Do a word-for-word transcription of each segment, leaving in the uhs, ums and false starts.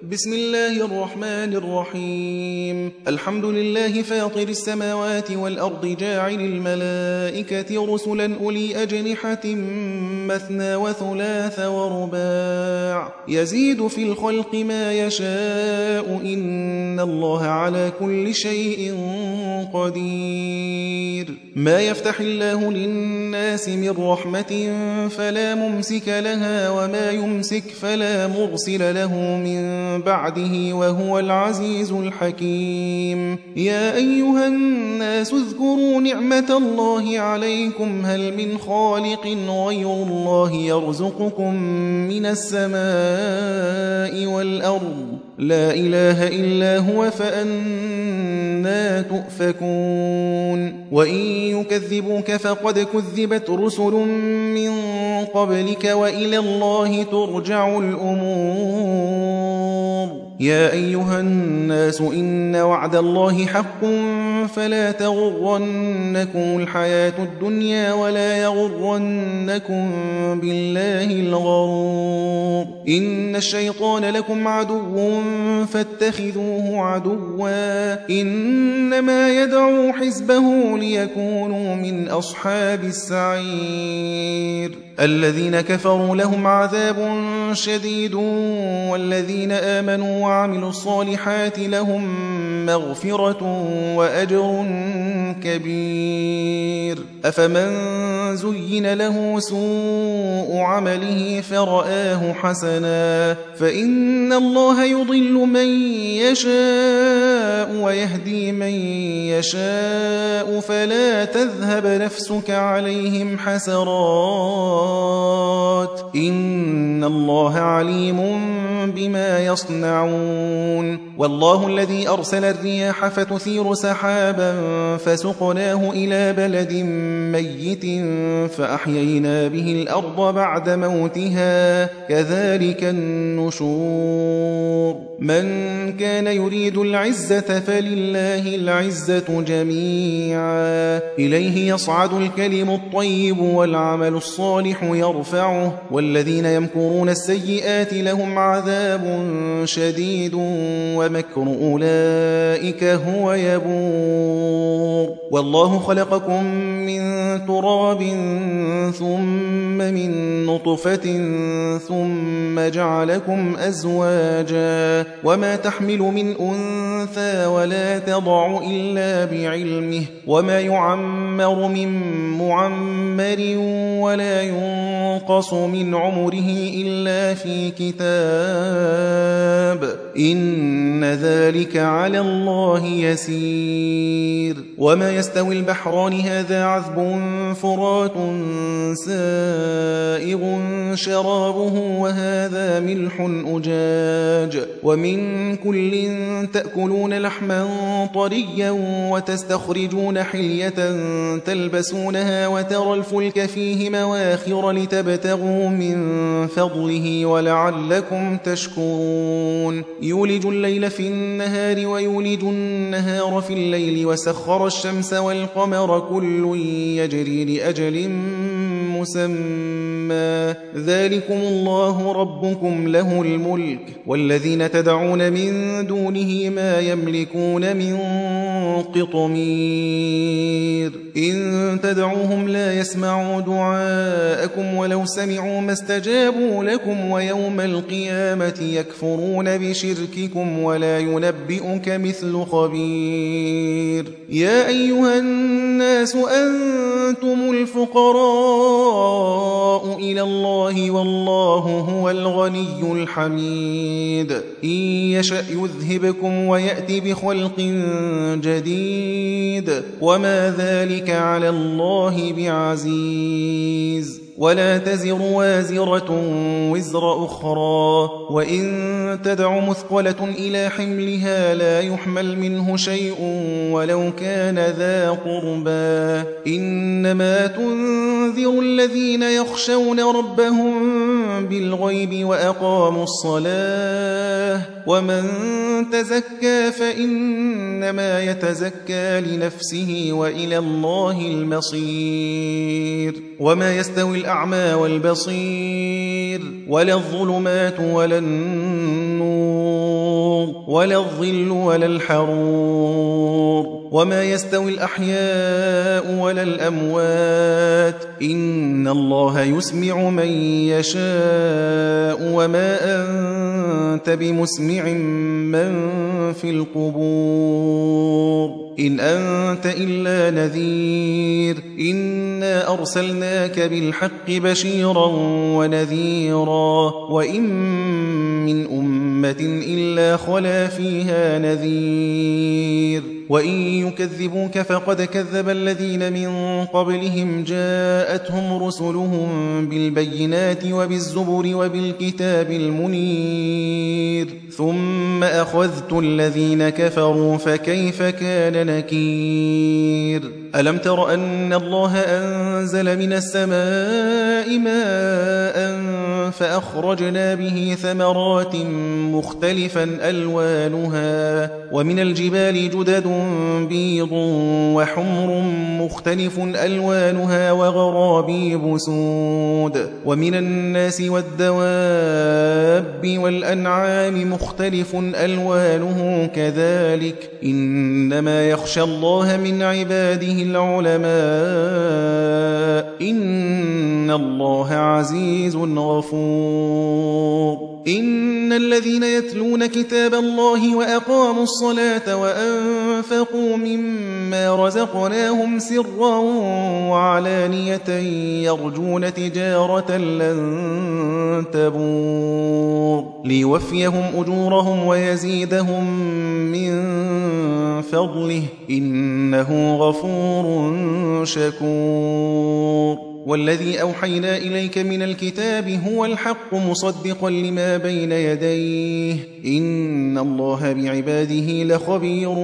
بسم الله الرحمن الرحيم. الحمد لله فاطر السماوات والأرض جاعل الملائكة رسلا أولي أجنحة مثنى وثلاث ورباع يزيد في الخلق ما يشاء إن الله على كل شيء قدير. ما يفتح الله للناس من رحمة فلا ممسك لها وما يمسك فلا مرسل له من بعده وهو العزيز الحكيم. يا أيها الناس اذكروا نعمة الله عليكم هل من خالق غير الله يرزقكم من السماء والأرض لا إله إلا هو فأنا تؤفكون. وإن يكذبوك فقد كذبت رسل من قبلك وإلى الله ترجع الأمور. يا أيها الناس إن وعد الله حق فلا تغرنكم الحياة الدنيا ولا يغرنكم بالله الغرور. إن الشيطان لكم عدو فاتخذوه عدوا إنما يدعو حزبه ليكونوا من أصحاب السعير. الذين كفروا لهم عذاب شديد والذين آمنوا وعملوا الصالحات لهم مغفرة وأجر كبير. أفمن زين له سوء عمله فرآه حسنا فإن الله يضل من يشاء ويهدي من يشاء فلا تذهب نفسك عليهم حسرات إن الله عليم بما يصنعون. والله الذي أرسل الرياح فتثير سحابا فسقناه إلى بلد ميت فأحيينا به الأرض بعد موتها كذلك النشور. من كان يريد العزة فلله العزة جميعا إليه يصعد الكلم الطيب والعمل الصالح يرفعه والذين يمكرون السيئات لهم عذاب شديد ومكر أولئك هو يبور. والله خلقكم من تراب ثم من نطفة ثم جعلكم أزواجا وما تحمل من أنثى ولا تضع إلا بعلمه وما يعمر من معمر ولا ينقص من عمره إلا في كتاب إن ذلك على الله يسير. وما يستوي البحران هذا عذب فرات سائغ شرابه وهذا ملح أجاج ومن كل تأكلون لحما طريا وتستخرجون حلية تلبسونها وترى الفلك فيه مواخر لتبتغوا من فضله ولعلكم تشكرون. يولج الليل في النهار ويولج النهار في الليل وسخر الشمس والقمر كل يجري لأجل مسمى ذلكم الله ربكم له الملك والذين تدعون من دونه ما يملكون من قطمير. إن تدعوهم لا يسمعوا دعاءكم ولو سمعوا ما استجابوا لكم ويوم القيامة يكفرون بشرككم ولا ينبئك مثل خبير. يا أيها الناس أنتم الفقراء إلى الله والله هو الغني الحميد. إن يشأ يذهبكم ويأتي بخلق جديد وما ذلك على الله بعزيز. ولا تزر وازرة وزر أخرى وإن تدع مثقلة إلى حملها لا يحمل منه شيء ولو كان ذا قربى إنما تنذر الذين يخشون ربهم بالغيب وأقاموا الصلاة ومن تزكى فإنما يتزكى لنفسه وإلى الله المصير. وما يستوي الأعمى والبصير ولا الظلمات ولا النور ولا الظل ولا الحرور وما يستوي الأحياء ولا الأموات إن الله يسمع من يشاء وما أنت بمسمع من في القبور إن أنت إلا نذير إنا أرسلناك بالحق بشيرا ونذيرا وإن من أمة إلا خلا فيها نذير وإن يكذبوك فقد كذب الذين من قبلهم جاءتهم رسلهم بالبينات وبالزبر وبالكتاب المنير ثم أخذت الذين كفروا فكيف كان نكير ألم تر أن الله أنزل من السماء ماء فأخرجنا به ثمرات مختلفا ألوانها ومن الجبال جدد بيض وحمر مختلف ألوانها وغرابيب سود ومن الناس والدواب والأنعام مختلف ألوانه كذلك إنما يخشى الله من عباده العلماء إن الله عزيز غفور إن الذين يتلون كتاب الله وأقاموا الصلاة وأنفقوا مما رزقناهم سرا وعلانية يرجون تجارة لن تبور ليوفيهم أجورهم ويزيدهم من فضله إنه غفور شكور والذي أوحينا إليك من الكتاب هو الحق مصدقا لما بين يديه إن الله بعباده لخبير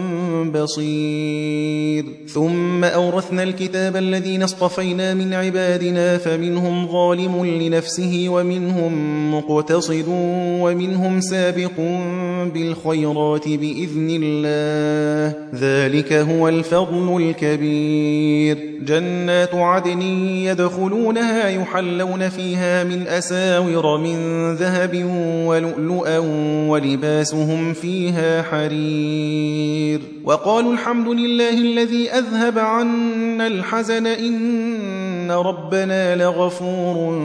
بصير ثم أورثنا الكتاب الذين اصطفينا من عبادنا فمنهم ظالم لنفسه ومنهم مقتصد ومنهم سابق بالخيرات بإذن الله ذلك هو الفضل الكبير جنات عدن يدخلونها يحلون فيها من أساور من ذهب ولؤلؤا ولباسهم فيها حرير وقالوا الحمد لله الذي أذهب عنا الحزن إن ربنا لغفور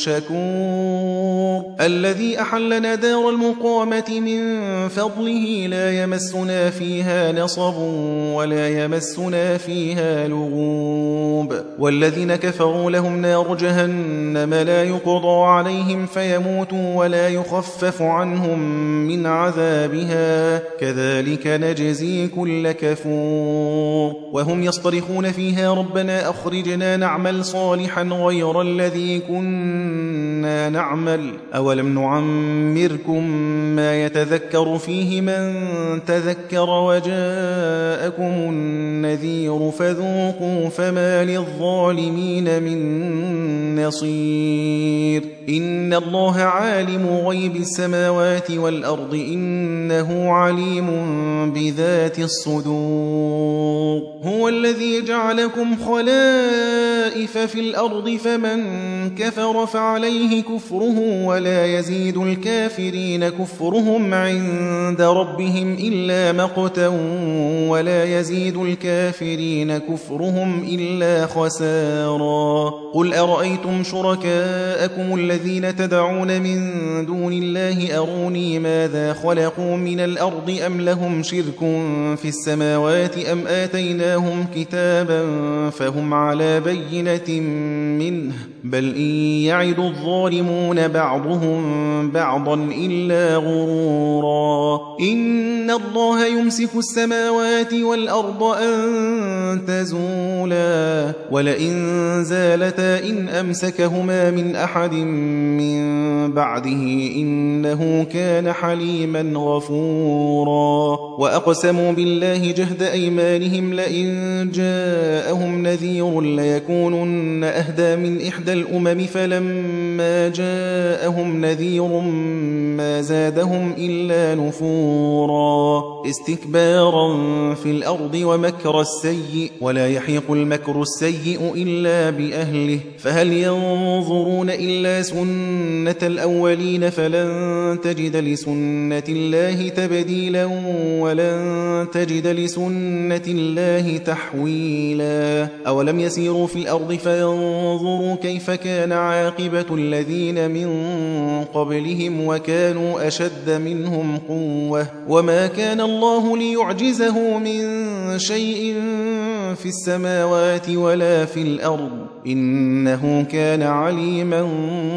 شكور الذي أحلنا دار المقامة من فضله لا يمسنا فيها نصب ولا يمسنا فيها لغوب والذين كفروا لهم نار جهنم لا يقضى عليهم فيموتوا ولا يخفف عنهم من عذابها كذلك نجزي كل كفور وهم يصطرخون فيها ربنا أخرجنا نعمل صالحا غير الذي كنا نعمل أولم نعمركم ما يتذكر فيه من تذكر وجاءكم النذير فذوقوا فما للظالمين من نصير إن الله عالم غيب السماوات والأرض إنه عليم بذات الصدور هو الذي جعلكم خلائف في الأرض فمن كفر فعليه كفره ولا يزيد الكافرين كفرهم عند ربهم إلا مقتا ولا يزيد الكافرين كفرهم إلا خسارا قل أرأيتم شركاءكم الذين تدعون من دون الله أروني ماذا خلقوا من الأرض أم لهم شرك في السماوات أم آتيناهم كتابا فهم على بينة منه بل إن يعد الظالمون بعضهم بعضا إلا غرورا إن الله يمسك السماوات والأرض أن تزولا ولئن زالتا إن أمسكهما من أحد من بعده إنه كان حليما غفورا وأقسموا بالله جهد أيمانهم لئن جاءهم نذير ليكونن أهدى من إحدى الأمم فلما فلما جاءهم نذير ما زادهم إلا نفورا استكبارا في الأرض ومكر السيء ولا يحيق المكر السيء إلا بأهله فهل ينظرون إلا سنة الأولين فلن تجد لسنة الله تبديلا ولن تجد لسنة الله تحويلا أولم يسيروا في الأرض فينظروا كيف كان عاقبة الذين من قبلهم وكانوا أشد منهم قوة وما كان الله ليعجزه من شيء في السماوات ولا في الأرض إنه كان عليما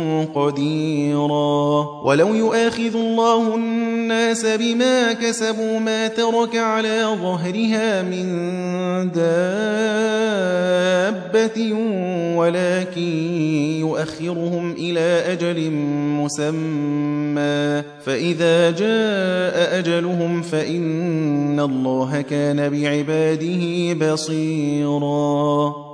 قديرا ولو يؤاخذ الله الناس بما كسبوا ما ترك على ظهرها من دابة ولكن يؤخرهم إلى أجل مسمى فإذا جاء أجلهم فإن الله كان بعباده بصيرا